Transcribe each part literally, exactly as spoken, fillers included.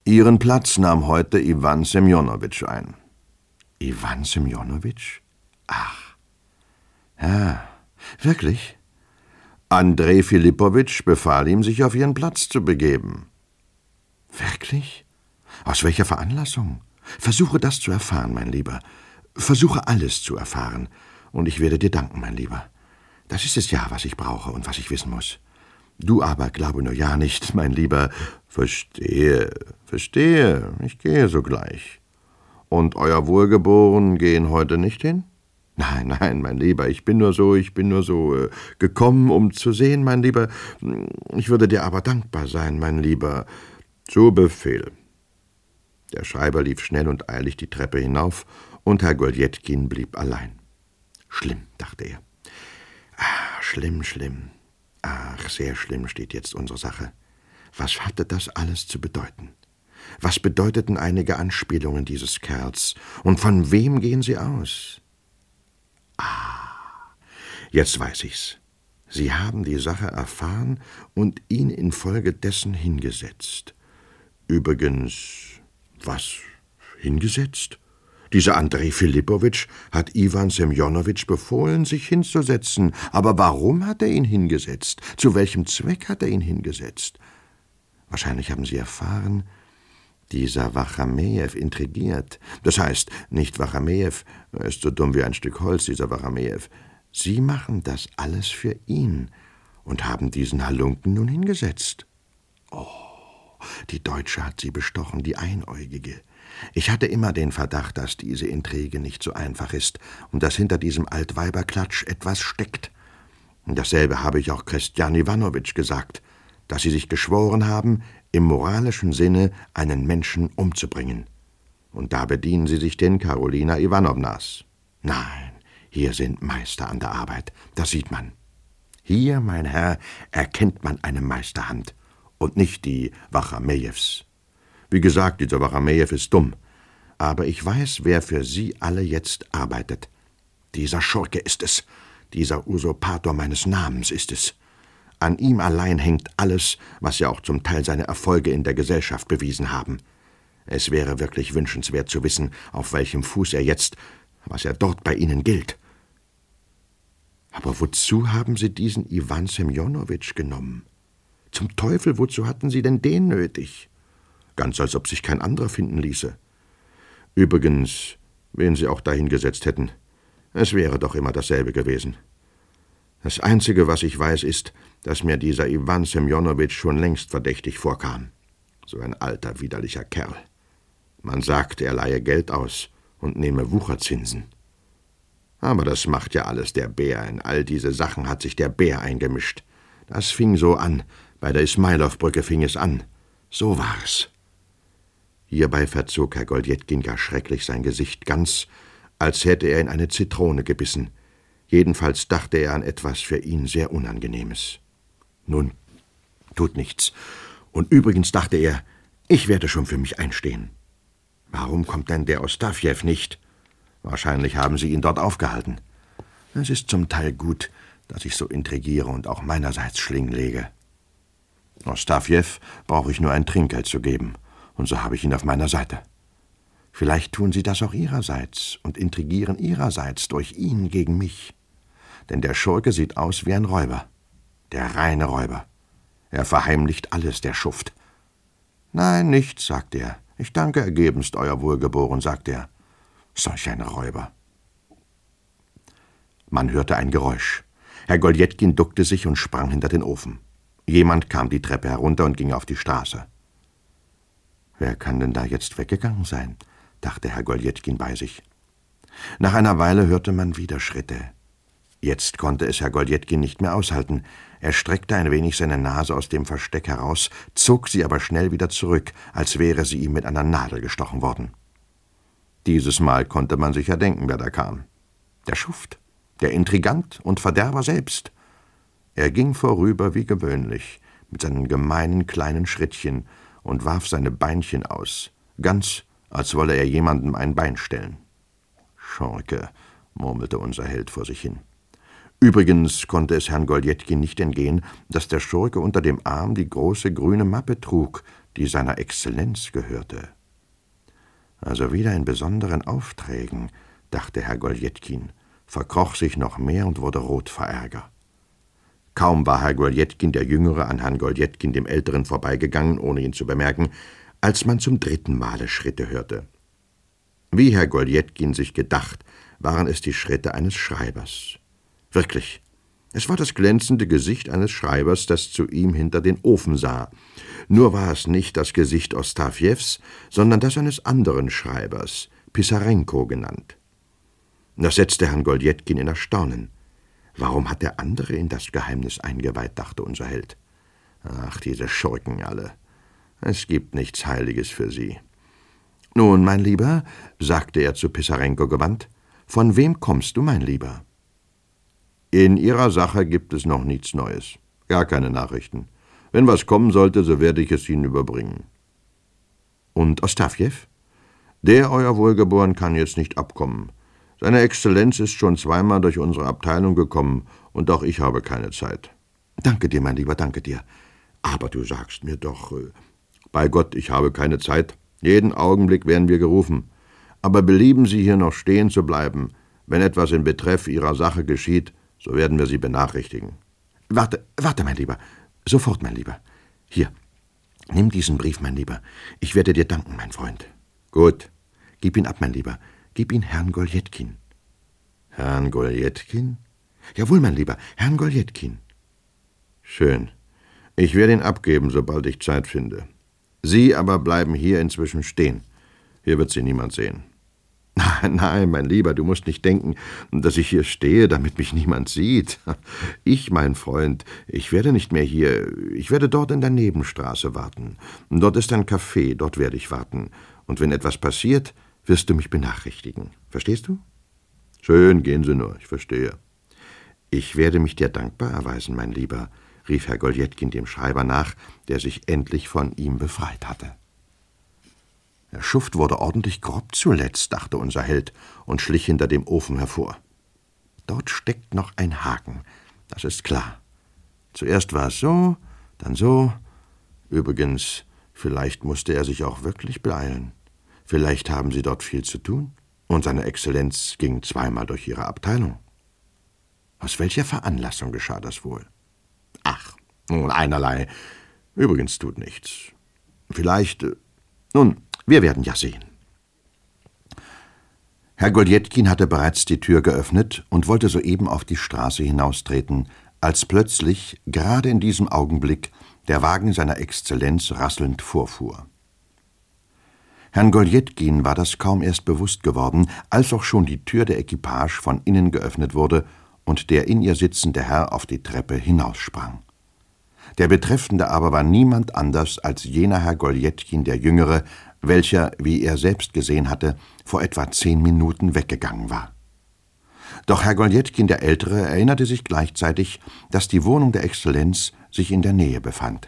Ihren Platz nahm heute Iwan Semjonowitsch ein. Iwan Semjonowitsch? Ach. Ja, wirklich? Andrei Philippowitsch befahl ihm, sich auf Ihren Platz zu begeben. Wirklich? Aus welcher Veranlassung? Versuche das zu erfahren, mein Lieber. Versuche alles zu erfahren. Und ich werde dir danken, mein Lieber. Das ist es ja, was ich brauche und was ich wissen muss. Du aber glaube nur ja nicht, mein Lieber. Verstehe, verstehe. Ich gehe sogleich. Und euer Wohlgeboren gehen heute nicht hin? Nein, nein, mein Lieber, ich bin nur so, ich bin nur so äh, gekommen, um zu sehen, mein Lieber. Ich würde dir aber dankbar sein, mein Lieber. Zu Befehl. Der Schreiber lief schnell und eilig die Treppe hinauf, und Herr Goldjetkin blieb allein. Schlimm, dachte er. Ah, schlimm, schlimm. Ach, sehr schlimm steht jetzt unsere Sache. Was hatte das alles zu bedeuten? Was bedeuteten einige Anspielungen dieses Kerls? Und von wem gehen sie aus? Ah, jetzt weiß ich's. Sie haben die Sache erfahren und ihn infolgedessen hingesetzt. Übrigens, was hingesetzt? Dieser Andrei Philippowitsch hat Iwan Semjonowitsch befohlen, sich hinzusetzen. Aber warum hat er ihn hingesetzt? Zu welchem Zweck hat er ihn hingesetzt? Wahrscheinlich haben Sie erfahren, dieser Wachamejew intrigiert. Das heißt, nicht Wachamejew, er ist so dumm wie ein Stück Holz, dieser Wachamejew. Sie machen das alles für ihn und haben diesen Halunken nun hingesetzt. Oh, die Deutsche hat sie bestochen, die Einäugige. Ich hatte immer den Verdacht, dass diese Intrige nicht so einfach ist und dass hinter diesem Altweiberklatsch etwas steckt. Und dasselbe habe ich auch Christian Iwanowitsch gesagt, dass sie sich geschworen haben, im moralischen Sinne einen Menschen umzubringen. Und da bedienen sie sich den Karolina Iwanownas. Nein, hier sind Meister an der Arbeit, das sieht man. Hier, mein Herr, erkennt man eine Meisterhand und nicht die Wachamejews. Wie gesagt, dieser Wachamejew ist dumm, aber ich weiß, wer für Sie alle jetzt arbeitet. Dieser Schurke ist es, dieser Usurpator meines Namens ist es. An ihm allein hängt alles, was ja auch zum Teil seine Erfolge in der Gesellschaft bewiesen haben. Es wäre wirklich wünschenswert zu wissen, auf welchem Fuß er jetzt, was er dort bei Ihnen gilt. Aber wozu haben Sie diesen Iwan Semjonowitsch genommen? Zum Teufel, wozu hatten Sie denn den nötig? Ganz als ob sich kein anderer finden ließe. Übrigens, wen Sie auch dahin gesetzt hätten, es wäre doch immer dasselbe gewesen. Das Einzige, was ich weiß, ist, dass mir dieser Iwan Semjonowitsch schon längst verdächtig vorkam. So ein alter, widerlicher Kerl. Man sagt, er leihe Geld aus und nehme Wucherzinsen. Aber das macht ja alles der Bär. In all diese Sachen hat sich der Bär eingemischt. Das fing so an. Bei der Ismailow-Brücke fing es an. So war es. Hierbei verzog Herr Goldjetkin gar schrecklich sein Gesicht ganz, als hätte er in eine Zitrone gebissen. Jedenfalls dachte er an etwas für ihn sehr Unangenehmes. Nun, tut nichts. Und übrigens dachte er, ich werde schon für mich einstehen. Warum kommt denn der Ostafjew nicht? Wahrscheinlich haben sie ihn dort aufgehalten. Es ist zum Teil gut, dass ich so intrigiere und auch meinerseits Schlingen lege. Ostafjew brauche ich nur ein Trinkgeld zu geben, und so habe ich ihn auf meiner Seite. Vielleicht tun sie das auch ihrerseits und intrigieren ihrerseits durch ihn gegen mich. Denn der Schurke sieht aus wie ein Räuber, der reine Räuber. Er verheimlicht alles, der Schuft. »Nein, nichts«, sagt er. »Ich danke ergebenst, euer Wohlgeboren«, sagt er. Solch ein Räuber. Man hörte ein Geräusch. Herr Goldjetkin duckte sich und sprang hinter den Ofen. Jemand kam die Treppe herunter und ging auf die Straße. »Wer kann denn da jetzt weggegangen sein?« dachte Herr Goldjetkin bei sich. Nach einer Weile hörte man wieder Schritte. Jetzt konnte es Herr Goldjetkin nicht mehr aushalten. Er streckte ein wenig seine Nase aus dem Versteck heraus, zog sie aber schnell wieder zurück, als wäre sie ihm mit einer Nadel gestochen worden. Dieses Mal konnte man sich ja denken, wer da kam. Der Schuft, der Intrigant und Verderber selbst. Er ging vorüber wie gewöhnlich, mit seinen gemeinen kleinen Schrittchen und warf seine Beinchen aus, ganz als wolle er jemandem ein Bein stellen. »Schurke«, murmelte unser Held vor sich hin. Übrigens konnte es Herrn Goldjetkin nicht entgehen, dass der Schurke unter dem Arm die große grüne Mappe trug, die seiner Exzellenz gehörte. Also wieder in besonderen Aufträgen, dachte Herr Goljetkin, verkroch sich noch mehr und wurde rot vor Ärger. Kaum war Herr Goljetkin der Jüngere an Herrn Goljetkin dem Älteren vorbeigegangen, ohne ihn zu bemerken, als man zum dritten Male Schritte hörte. Wie Herr Goljetkin sich gedacht, waren es die Schritte eines Schreibers. Wirklich, es war das glänzende Gesicht eines Schreibers, das zu ihm hinter den Ofen sah. Nur war es nicht das Gesicht Ostafjews, sondern das eines anderen Schreibers, Pissarenko genannt. Das setzte Herrn Goljetkin in Erstaunen. Warum hat der andere in das Geheimnis eingeweiht, dachte unser Held. Ach, diese Schurken alle. Es gibt nichts Heiliges für sie. Nun, mein Lieber, sagte er zu Pissarenko gewandt, von wem kommst du, mein Lieber? In Ihrer Sache gibt es noch nichts Neues. Gar keine Nachrichten. Wenn was kommen sollte, so werde ich es Ihnen überbringen. Und Ostafjew? Der, Euer Wohlgeboren, kann jetzt nicht abkommen. Seine Exzellenz ist schon zweimal durch unsere Abteilung gekommen, und auch ich habe keine Zeit. Danke dir, mein Lieber, danke dir. Aber du sagst mir doch... Äh, bei Gott, ich habe keine Zeit. Jeden Augenblick werden wir gerufen. Aber belieben Sie hier noch stehen zu bleiben. Wenn etwas in Betreff Ihrer Sache geschieht, so werden wir Sie benachrichtigen. Warte, warte, mein Lieber. Sofort, mein Lieber. Hier, nimm diesen Brief, mein Lieber. Ich werde dir danken, mein Freund. Gut. Gib ihn ab, mein Lieber. Gib ihn Herrn Goljetkin. Herrn Goljetkin? Jawohl, mein Lieber, Herrn Goljetkin. Schön. Ich werde ihn abgeben, sobald ich Zeit finde. Sie aber bleiben hier inzwischen stehen. Hier wird Sie niemand sehen. Nein, nein, mein Lieber, du musst nicht denken, dass ich hier stehe, damit mich niemand sieht. Ich, mein Freund, ich werde nicht mehr hier, ich werde dort in der Nebenstraße warten. Dort ist ein Café, dort werde ich warten. Und wenn etwas passiert, wirst du mich benachrichtigen. Verstehst du? Schön, gehen Sie nur, ich verstehe. Ich werde mich dir dankbar erweisen, mein Lieber, rief Herr Goljetkin dem Schreiber nach, der sich endlich von ihm befreit hatte. Der Schuft wurde ordentlich grob zuletzt, dachte unser Held und schlich hinter dem Ofen hervor. Dort steckt noch ein Haken, das ist klar. Zuerst war es so, dann so. Übrigens, vielleicht musste er sich auch wirklich beeilen. Vielleicht haben sie dort viel zu tun. Und seine Exzellenz ging zweimal durch ihre Abteilung. Aus welcher Veranlassung geschah das wohl? Ach, nun einerlei. Übrigens tut nichts. Vielleicht, nun, wir werden ja sehen. Herr Goljetkin hatte bereits die Tür geöffnet und wollte soeben auf die Straße hinaustreten, als plötzlich, gerade in diesem Augenblick, der Wagen seiner Exzellenz rasselnd vorfuhr. Herrn Goljetkin war das kaum erst bewusst geworden, als auch schon die Tür der Equipage von innen geöffnet wurde und der in ihr sitzende Herr auf die Treppe hinaussprang. Der Betreffende aber war niemand anders als jener Herr Goljetkin der Jüngere, welcher, wie er selbst gesehen hatte, vor etwa zehn Minuten weggegangen war. Doch Herr Goljetkin der Ältere erinnerte sich gleichzeitig, dass die Wohnung der Exzellenz sich in der Nähe befand.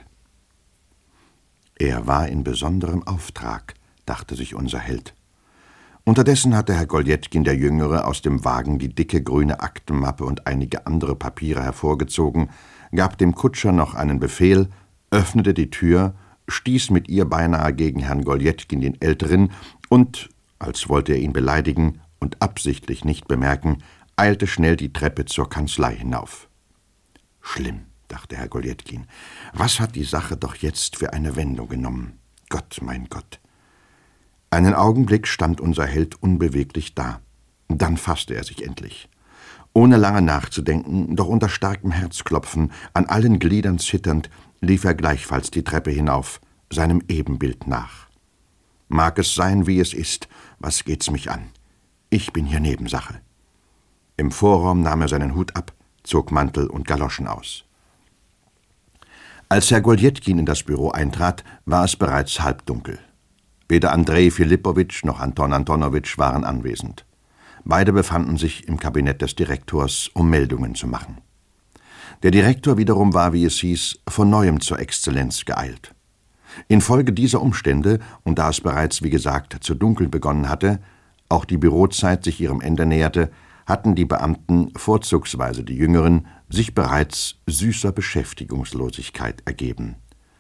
Er war in besonderem Auftrag, dachte sich unser Held. Unterdessen hatte Herr Goljetkin der Jüngere aus dem Wagen die dicke grüne Aktenmappe und einige andere Papiere hervorgezogen, gab dem Kutscher noch einen Befehl, öffnete die Tür, stieß mit ihr beinahe gegen Herrn Goljetkin den Älteren und, als wollte er ihn beleidigen und absichtlich nicht bemerken, eilte schnell die Treppe zur Kanzlei hinauf. Schlimm, dachte Herr Goljetkin, was hat die Sache doch jetzt für eine Wendung genommen? Gott, mein Gott! Einen Augenblick stand unser Held unbeweglich da. Dann fasste er sich endlich. Ohne lange nachzudenken, doch unter starkem Herzklopfen, an allen Gliedern zitternd, lief er gleichfalls die Treppe hinauf, seinem Ebenbild nach. Mag es sein, wie es ist, was geht's mich an? Ich bin hier Nebensache. Im Vorraum nahm er seinen Hut ab, zog Mantel und Galoschen aus. Als Herr Goljetkin in das Büro eintrat, war es bereits halbdunkel. Weder Andrej Philippowitsch noch Anton Antonowitsch waren anwesend. Beide befanden sich im Kabinett des Direktors, um Meldungen zu machen. Der Direktor wiederum war, wie es hieß, von neuem zur Exzellenz geeilt. Infolge dieser Umstände, und da es bereits, wie gesagt, zu dunkeln begonnen hatte, auch die Bürozeit sich ihrem Ende näherte, hatten die Beamten, vorzugsweise die Jüngeren, sich bereits süßer Beschäftigungslosigkeit ergeben.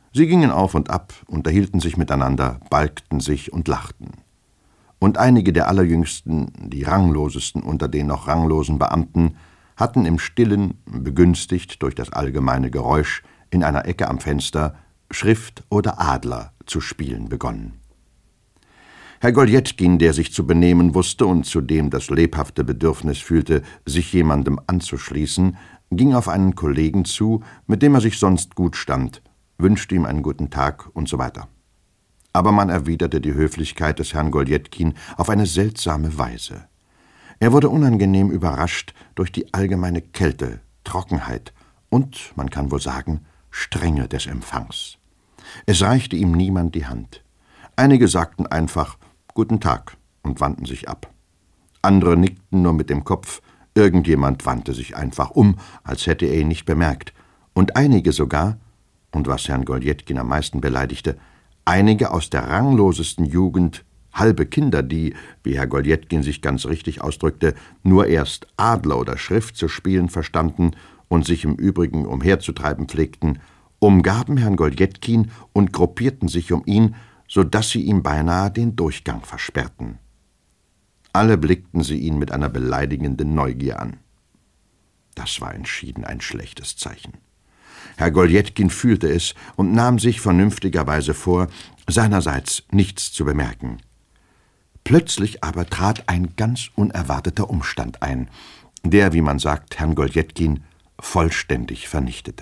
Sie gingen auf und ab, unterhielten sich miteinander, balgten sich und lachten. Und einige der allerjüngsten, die ranglosesten unter den noch ranglosen Beamten, hatten im Stillen, begünstigt durch das allgemeine Geräusch, in einer Ecke am Fenster Schrift oder Adler zu spielen begonnen. Herr Goljetkin, der sich zu benehmen wusste und zudem das lebhafte Bedürfnis fühlte, sich jemandem anzuschließen, ging auf einen Kollegen zu, mit dem er sich sonst gut stand, wünschte ihm einen guten Tag und so weiter. Aber man erwiderte die Höflichkeit des Herrn Goljetkin auf eine seltsame Weise. Er wurde unangenehm überrascht durch die allgemeine Kälte, Trockenheit und, man kann wohl sagen, Strenge des Empfangs. Es reichte ihm niemand die Hand. Einige sagten einfach »Guten Tag« und wandten sich ab. Andere nickten nur mit dem Kopf, irgendjemand wandte sich einfach um, als hätte er ihn nicht bemerkt. Und einige sogar, und was Herrn Goljetkin am meisten beleidigte, einige aus der ranglosesten Jugend, halbe Kinder, die, wie Herr Goljetkin sich ganz richtig ausdrückte, nur erst Adler oder Schrift zu spielen verstanden und sich im Übrigen umherzutreiben pflegten, umgaben Herrn Goljetkin und gruppierten sich um ihn, so daß sie ihm beinahe den Durchgang versperrten. Alle blickten sie ihn mit einer beleidigenden Neugier an. Das war entschieden ein schlechtes Zeichen. Herr Goljetkin fühlte es und nahm sich vernünftigerweise vor, seinerseits nichts zu bemerken. Plötzlich aber trat ein ganz unerwarteter Umstand ein, der, wie man sagt, Herrn Goljetkin vollständig vernichtete.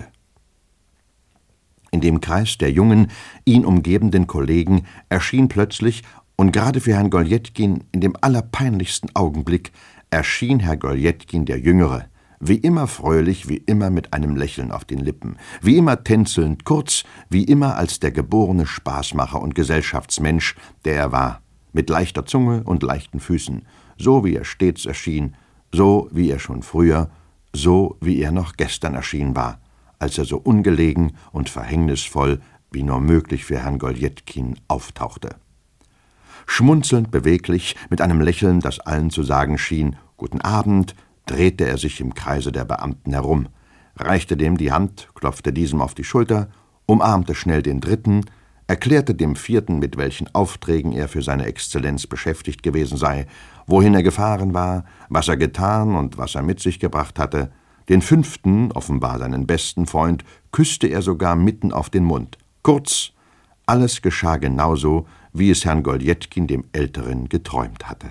In dem Kreis der jungen, ihn umgebenden Kollegen erschien plötzlich, und gerade für Herrn Goljetkin in dem allerpeinlichsten Augenblick, erschien Herr Goljetkin der Jüngere, wie immer fröhlich, wie immer mit einem Lächeln auf den Lippen, wie immer tänzelnd, kurz, wie immer als der geborene Spaßmacher und Gesellschaftsmensch, der er war, mit leichter Zunge und leichten Füßen, so wie er stets erschien, so wie er schon früher, so wie er noch gestern erschienen war, als er so ungelegen und verhängnisvoll, wie nur möglich für Herrn Goljetkin, auftauchte. Schmunzelnd beweglich, mit einem Lächeln, das allen zu sagen schien, »Guten Abend«, drehte er sich im Kreise der Beamten herum, reichte dem die Hand, klopfte diesem auf die Schulter, umarmte schnell den Dritten, erklärte dem Vierten, mit welchen Aufträgen er für seine Exzellenz beschäftigt gewesen sei, wohin er gefahren war, was er getan und was er mit sich gebracht hatte. Den Fünften, offenbar seinen besten Freund, küsste er sogar mitten auf den Mund. Kurz, alles geschah genauso, wie es Herrn Goljetkin dem Älteren geträumt hatte.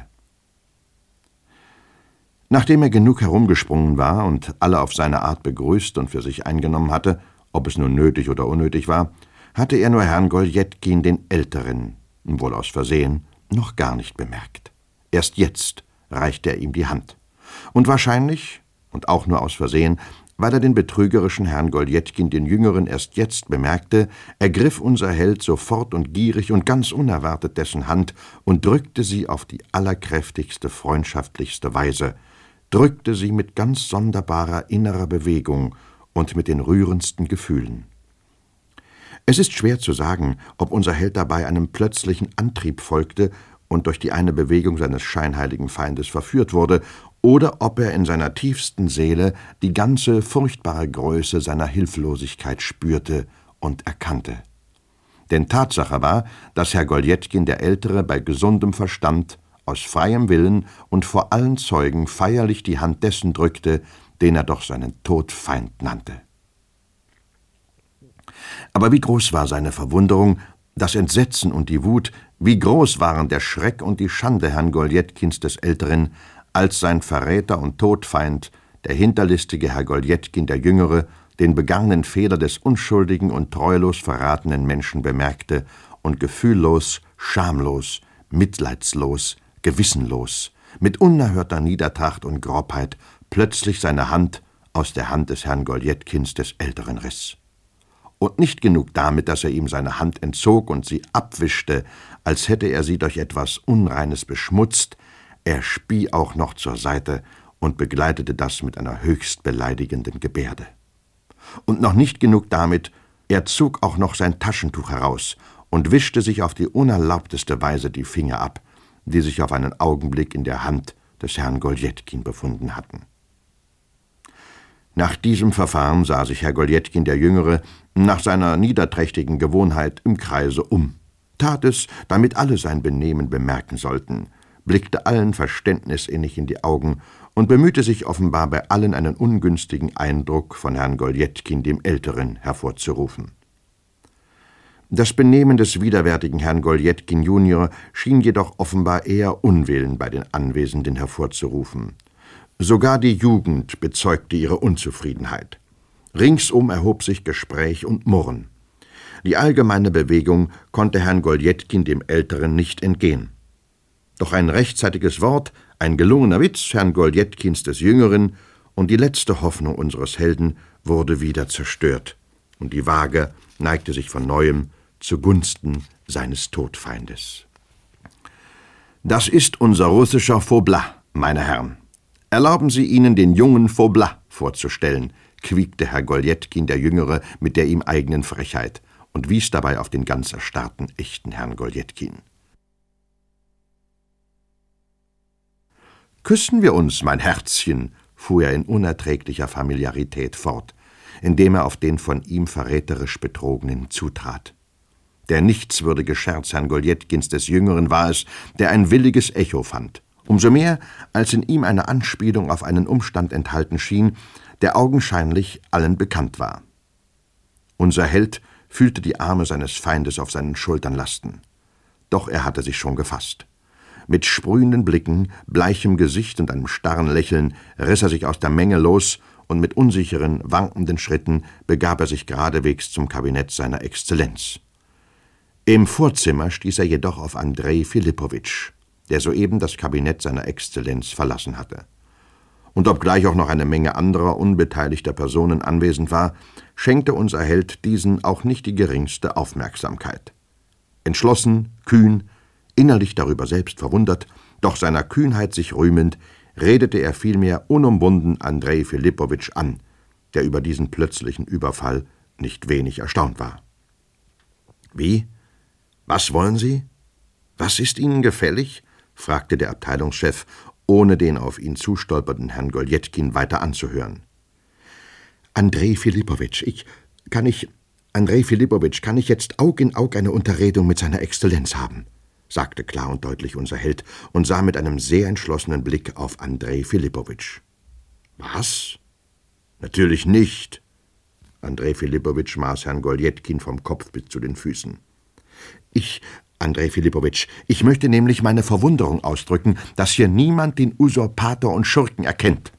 Nachdem er genug herumgesprungen war und alle auf seine Art begrüßt und für sich eingenommen hatte, ob es nun nötig oder unnötig war, hatte er nur Herrn Goljetkin den Älteren, wohl aus Versehen, noch gar nicht bemerkt. Erst jetzt reichte er ihm die Hand. Und wahrscheinlich, und auch nur aus Versehen, weil er den betrügerischen Herrn Goljetkin, den Jüngeren, erst jetzt bemerkte, ergriff unser Held sofort und gierig und ganz unerwartet dessen Hand und drückte sie auf die allerkräftigste, freundschaftlichste Weise, drückte sie mit ganz sonderbarer innerer Bewegung und mit den rührendsten Gefühlen. Es ist schwer zu sagen, ob unser Held dabei einem plötzlichen Antrieb folgte und durch die eine Bewegung seines scheinheiligen Feindes verführt wurde, oder ob er in seiner tiefsten Seele die ganze furchtbare Größe seiner Hilflosigkeit spürte und erkannte. Denn Tatsache war, dass Herr Goljetkin der Ältere bei gesundem Verstand, aus freiem Willen und vor allen Zeugen feierlich die Hand dessen drückte, den er doch seinen Todfeind nannte. Aber wie groß war seine Verwunderung, das Entsetzen und die Wut, wie groß waren der Schreck und die Schande Herrn Goljetkins des Älteren, als sein Verräter und Todfeind, der hinterlistige Herr Goljetkin der Jüngere, den begangenen Fehler des unschuldigen und treulos verratenen Menschen bemerkte und gefühllos, schamlos, mitleidslos, gewissenlos, mit unerhörter Niedertracht und Grobheit plötzlich seine Hand aus der Hand des Herrn Goljetkins des Älteren riss. Und nicht genug damit, dass er ihm seine Hand entzog und sie abwischte, als hätte er sie durch etwas Unreines beschmutzt, er spie auch noch zur Seite und begleitete das mit einer höchst beleidigenden Gebärde. Und noch nicht genug damit, er zog auch noch sein Taschentuch heraus und wischte sich auf die unerlaubteste Weise die Finger ab, die sich auf einen Augenblick in der Hand des Herrn Goljetkin befunden hatten. Nach diesem Verfahren sah sich Herr Goljetkin der Jüngere nach seiner niederträchtigen Gewohnheit im Kreise um, tat es, damit alle sein Benehmen bemerken sollten, blickte allen verständnisinnig in die Augen und bemühte sich offenbar bei allen einen ungünstigen Eindruck von Herrn Goljetkin dem Älteren hervorzurufen. Das Benehmen des widerwärtigen Herrn Goljetkin Junior schien jedoch offenbar eher Unwillen bei den Anwesenden hervorzurufen. Sogar die Jugend bezeugte ihre Unzufriedenheit. Ringsum erhob sich Gespräch und Murren. Die allgemeine Bewegung konnte Herrn Goljetkin dem Älteren nicht entgehen. Doch ein rechtzeitiges Wort, ein gelungener Witz Herrn Goljetkins des Jüngeren und die letzte Hoffnung unseres Helden wurde wieder zerstört, und die Waage neigte sich von Neuem zugunsten seines Todfeindes. »Das ist unser russischer Faublas, meine Herren. Erlauben Sie ihnen, den jungen Faublas vorzustellen«, quiekte Herr Goljetkin der Jüngere mit der ihm eigenen Frechheit und wies dabei auf den ganz erstarrten, echten Herrn Goljetkin. »Küssen wir uns, mein Herzchen«, fuhr er in unerträglicher Familiarität fort, indem er auf den von ihm verräterisch Betrogenen zutrat. Der nichtswürdige Scherz Herrn Goljetkins des Jüngeren war es, der ein williges Echo fand, umso mehr, als in ihm eine Anspielung auf einen Umstand enthalten schien, der augenscheinlich allen bekannt war. Unser Held fühlte die Arme seines Feindes auf seinen Schultern lasten. Doch er hatte sich schon gefasst. Mit sprühenden Blicken, bleichem Gesicht und einem starren Lächeln riss er sich aus der Menge los, und mit unsicheren, wankenden Schritten begab er sich geradewegs zum Kabinett seiner Exzellenz. Im Vorzimmer stieß er jedoch auf Andrej Filippowitsch, der soeben das Kabinett seiner Exzellenz verlassen hatte. Und obgleich auch noch eine Menge anderer unbeteiligter Personen anwesend war, schenkte unser Held diesen auch nicht die geringste Aufmerksamkeit. Entschlossen, kühn, innerlich darüber selbst verwundert, doch seiner Kühnheit sich rühmend, redete er vielmehr unumwunden Andrej Filippowitsch an, der über diesen plötzlichen Überfall nicht wenig erstaunt war. »Wie? Was wollen Sie? Was ist Ihnen gefällig?« fragte der Abteilungschef, ohne den auf ihn zustolpernden Herrn Goljetkin weiter anzuhören. »Andrej Filippowitsch, ich, kann ich, Andrej Filippowitsch, kann ich jetzt Aug in Aug eine Unterredung mit seiner Exzellenz haben?« sagte klar und deutlich unser Held und sah mit einem sehr entschlossenen Blick auf Andrej Filippowitsch. »Was? Natürlich nicht!« Andrej Filippowitsch maß Herrn Goljetkin vom Kopf bis zu den Füßen. »Ich, Andrej Filippowitsch, ich möchte nämlich meine Verwunderung ausdrücken, dass hier niemand den Usurpator und Schurken erkennt.«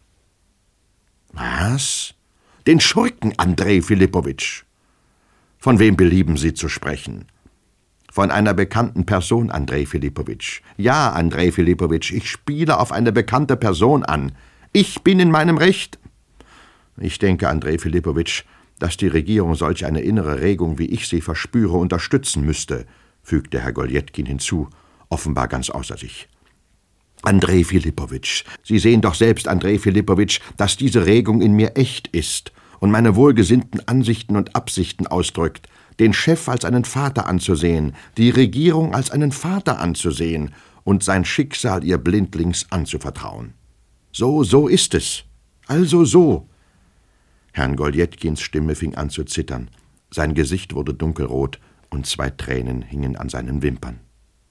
»Was? Den Schurken, Andrej Filippowitsch? Von wem belieben Sie zu sprechen?« »Von einer bekannten Person, Andrej Filippowitsch. Ja, Andrej Filippowitsch, ich spiele auf eine bekannte Person an. Ich bin in meinem Recht.« »Ich denke, Andrej Filippowitsch, dass die Regierung solch eine innere Regung, wie ich sie verspüre, unterstützen müsste«, fügte Herr Goljetkin hinzu, offenbar ganz außer sich. »Andrej Filippowitsch, Sie sehen doch selbst, Andrej Filippowitsch, dass diese Regung in mir echt ist und meine wohlgesinnten Ansichten und Absichten ausdrückt, den Chef als einen Vater anzusehen, die Regierung als einen Vater anzusehen und sein Schicksal ihr blindlings anzuvertrauen. So, so ist es. Also so.« Herrn Goljetkins Stimme fing an zu zittern, sein Gesicht wurde dunkelrot und zwei Tränen hingen an seinen Wimpern.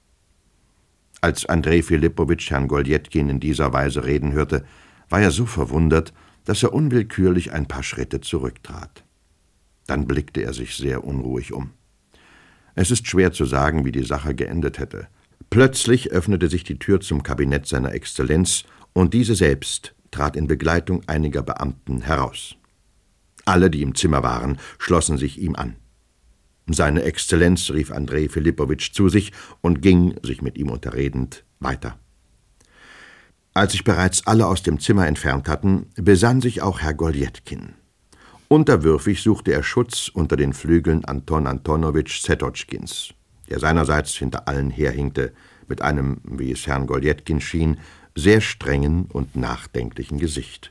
Als Andrej Filippowitsch Herrn Goljetkin in dieser Weise reden hörte, war er so verwundert, dass er unwillkürlich ein paar Schritte zurücktrat. Dann blickte er sich sehr unruhig um. Es ist schwer zu sagen, wie die Sache geendet hätte. Plötzlich öffnete sich die Tür zum Kabinett seiner Exzellenz, und diese selbst trat in Begleitung einiger Beamten heraus. Alle, die im Zimmer waren, schlossen sich ihm an. Seine Exzellenz rief Andrej Filippowitsch zu sich und ging, sich mit ihm unterredend, weiter. Als sich bereits alle aus dem Zimmer entfernt hatten, besann sich auch Herr Goljetkin. Unterwürfig suchte er Schutz unter den Flügeln Anton Antonowitsch Zetotschkins, der seinerseits hinter allen herhinkte, mit einem, wie es Herrn Goljetkin schien, sehr strengen und nachdenklichen Gesicht.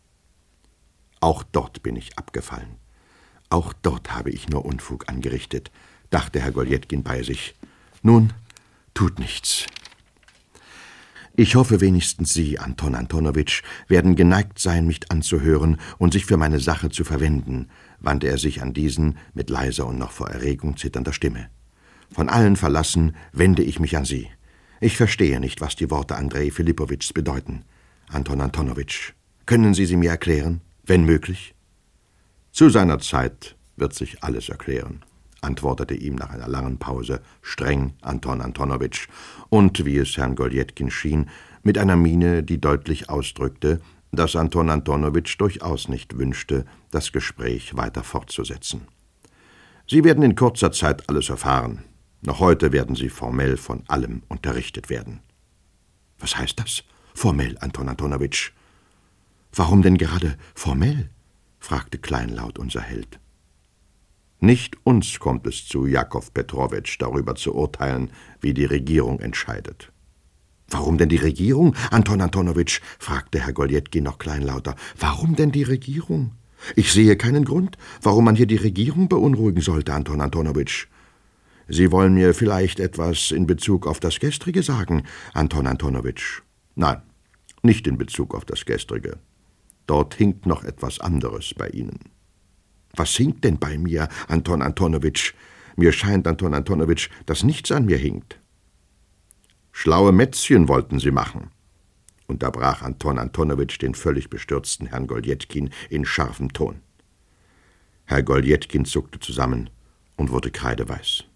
»Auch dort bin ich abgefallen. Auch dort habe ich nur Unfug angerichtet«, dachte Herr Goljetkin bei sich. »Nun, tut nichts. Ich hoffe wenigstens Sie, Anton Antonowitsch, werden geneigt sein, mich anzuhören und sich für meine Sache zu verwenden«, wandte er sich an diesen mit leiser und noch vor Erregung zitternder Stimme. »Von allen verlassen wende ich mich an Sie. Ich verstehe nicht, was die Worte Andrei Philippowitschs bedeuten. Anton Antonowitsch, können Sie sie mir erklären, wenn möglich?« »Zu seiner Zeit wird sich alles erklären«, antwortete ihm nach einer langen Pause streng Anton Antonowitsch und, wie es Herrn Goljetkin schien, mit einer Miene, die deutlich ausdrückte, dass Anton Antonowitsch durchaus nicht wünschte, das Gespräch weiter fortzusetzen. »Sie werden in kurzer Zeit alles erfahren. Noch heute werden Sie formell von allem unterrichtet werden.« »Was heißt das, formell, Anton Antonowitsch?« »Warum denn gerade formell?« fragte kleinlaut unser Held. »Nicht uns kommt es zu, Jakow Petrowitsch, darüber zu urteilen, wie die Regierung entscheidet.« »Warum denn die Regierung, Anton Antonowitsch?« fragte Herr Goljetkin noch kleinlauter. »Warum denn die Regierung? Ich sehe keinen Grund, warum man hier die Regierung beunruhigen sollte, Anton Antonowitsch.« »Sie wollen mir vielleicht etwas in Bezug auf das Gestrige sagen, Anton Antonowitsch?« »Nein, nicht in Bezug auf das Gestrige. Dort hinkt noch etwas anderes bei Ihnen.« »Was hinkt denn bei mir, Anton Antonowitsch? Mir scheint, Anton Antonowitsch, dass nichts an mir hinkt.« »Schlaue Mätzchen wollten Sie machen«, unterbrach Anton Antonowitsch den völlig bestürzten Herrn Goljetkin in scharfem Ton. Herr Goljetkin zuckte zusammen und wurde kreideweiß.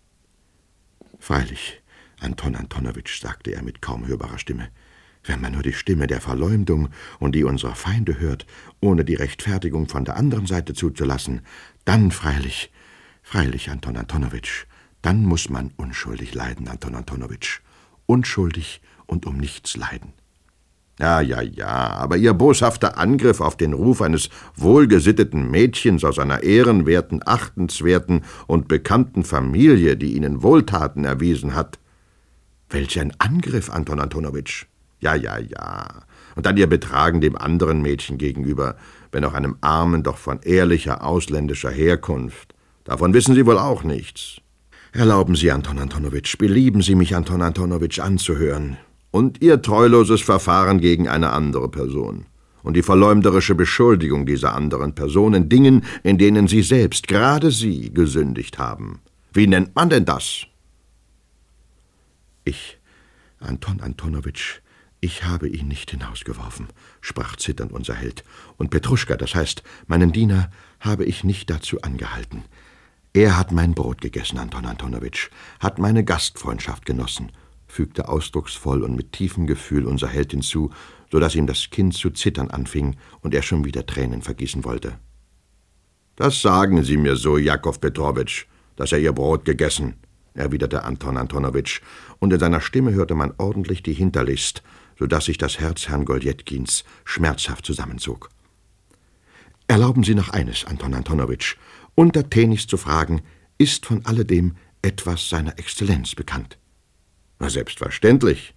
»Freilich, Anton Antonowitsch«, sagte er mit kaum hörbarer Stimme, »wenn man nur die Stimme der Verleumdung und die unserer Feinde hört, ohne die Rechtfertigung von der anderen Seite zuzulassen, dann freilich, freilich, Anton Antonowitsch, dann muss man unschuldig leiden, Anton Antonowitsch, unschuldig und um nichts leiden.« »Ja, ja, ja, aber Ihr boshafter Angriff auf den Ruf eines wohlgesitteten Mädchens aus einer ehrenwerten, achtenswerten und bekannten Familie, die Ihnen Wohltaten erwiesen hat.« »Welch ein Angriff, Anton Antonowitsch!« »Ja, ja, ja. Und dann Ihr Betragen dem anderen Mädchen gegenüber, wenn auch einem Armen, doch von ehrlicher ausländischer Herkunft. Davon wissen Sie wohl auch nichts.« »Erlauben Sie, Anton Antonowitsch, belieben Sie mich, Anton Antonowitsch, anzuhören. Und Ihr treuloses Verfahren gegen eine andere Person. Und die verleumderische Beschuldigung dieser anderen Person in Dingen, in denen Sie selbst, gerade Sie, gesündigt haben. Wie nennt man denn das?« »Ich, Anton Antonowitsch, ich habe ihn nicht hinausgeworfen«, sprach zitternd unser Held. »Und Petruschka, das heißt, meinen Diener, habe ich nicht dazu angehalten. Er hat mein Brot gegessen, Anton Antonowitsch, hat meine Gastfreundschaft genossen«, fügte ausdrucksvoll und mit tiefem Gefühl unser Held hinzu, so daß ihm das Kinn zu zittern anfing und er schon wieder Tränen vergießen wollte. »Das sagen Sie mir so, Jakow Petrowitsch, dass er Ihr Brot gegessen«, erwiderte Anton Antonowitsch, und in seiner Stimme hörte man ordentlich die Hinterlist, so daß sich das Herz Herrn Goljetkins schmerzhaft zusammenzog. »Erlauben Sie noch eines, Anton Antonowitsch, untertänigst zu fragen, ist von alledem etwas seiner Exzellenz bekannt?« »Na, selbstverständlich.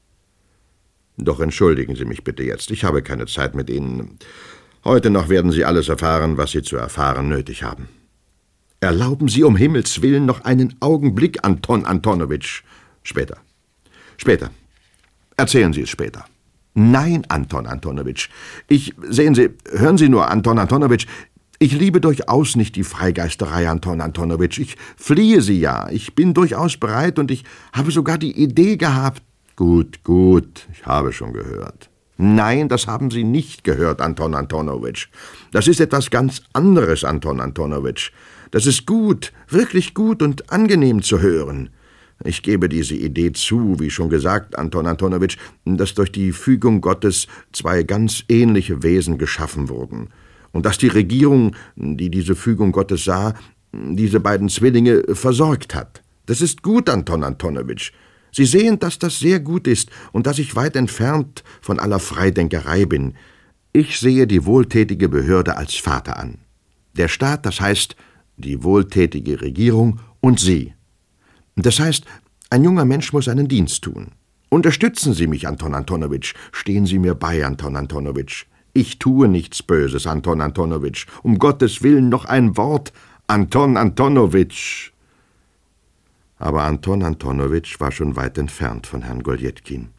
Doch entschuldigen Sie mich bitte jetzt, ich habe keine Zeit mit Ihnen. Heute noch werden Sie alles erfahren, was Sie zu erfahren nötig haben.« »Erlauben Sie um Himmels Willen noch einen Augenblick, Anton Antonowitsch.« »Später. Später. Erzählen Sie es später.« »Nein, Anton Antonowitsch. Ich, sehen Sie, hören Sie nur, Anton Antonowitsch, ich liebe durchaus nicht die Freigeisterei, Anton Antonowitsch. Ich fliehe sie ja. Ich bin durchaus bereit und ich habe sogar die Idee gehabt.« »Gut, gut, ich habe schon gehört.« »Nein, das haben Sie nicht gehört, Anton Antonowitsch. Das ist etwas ganz anderes, Anton Antonowitsch. Das ist gut, wirklich gut und angenehm zu hören. Ich gebe diese Idee zu, wie schon gesagt, Anton Antonowitsch, dass durch die Fügung Gottes zwei ganz ähnliche Wesen geschaffen wurden. Und dass die Regierung, die diese Fügung Gottes sah, diese beiden Zwillinge versorgt hat. Das ist gut, Anton Antonowitsch. Sie sehen, dass das sehr gut ist und dass ich weit entfernt von aller Freidenkerei bin. Ich sehe die wohltätige Behörde als Vater an. Der Staat, das heißt die wohltätige Regierung und Sie. Das heißt, ein junger Mensch muss einen Dienst tun. Unterstützen Sie mich, Anton Antonowitsch. Stehen Sie mir bei, Anton Antonowitsch. Ich tue nichts Böses, Anton Antonowitsch. Um Gottes Willen noch ein Wort, Anton Antonowitsch.« Aber Anton Antonowitsch war schon weit entfernt von Herrn Goljetkin.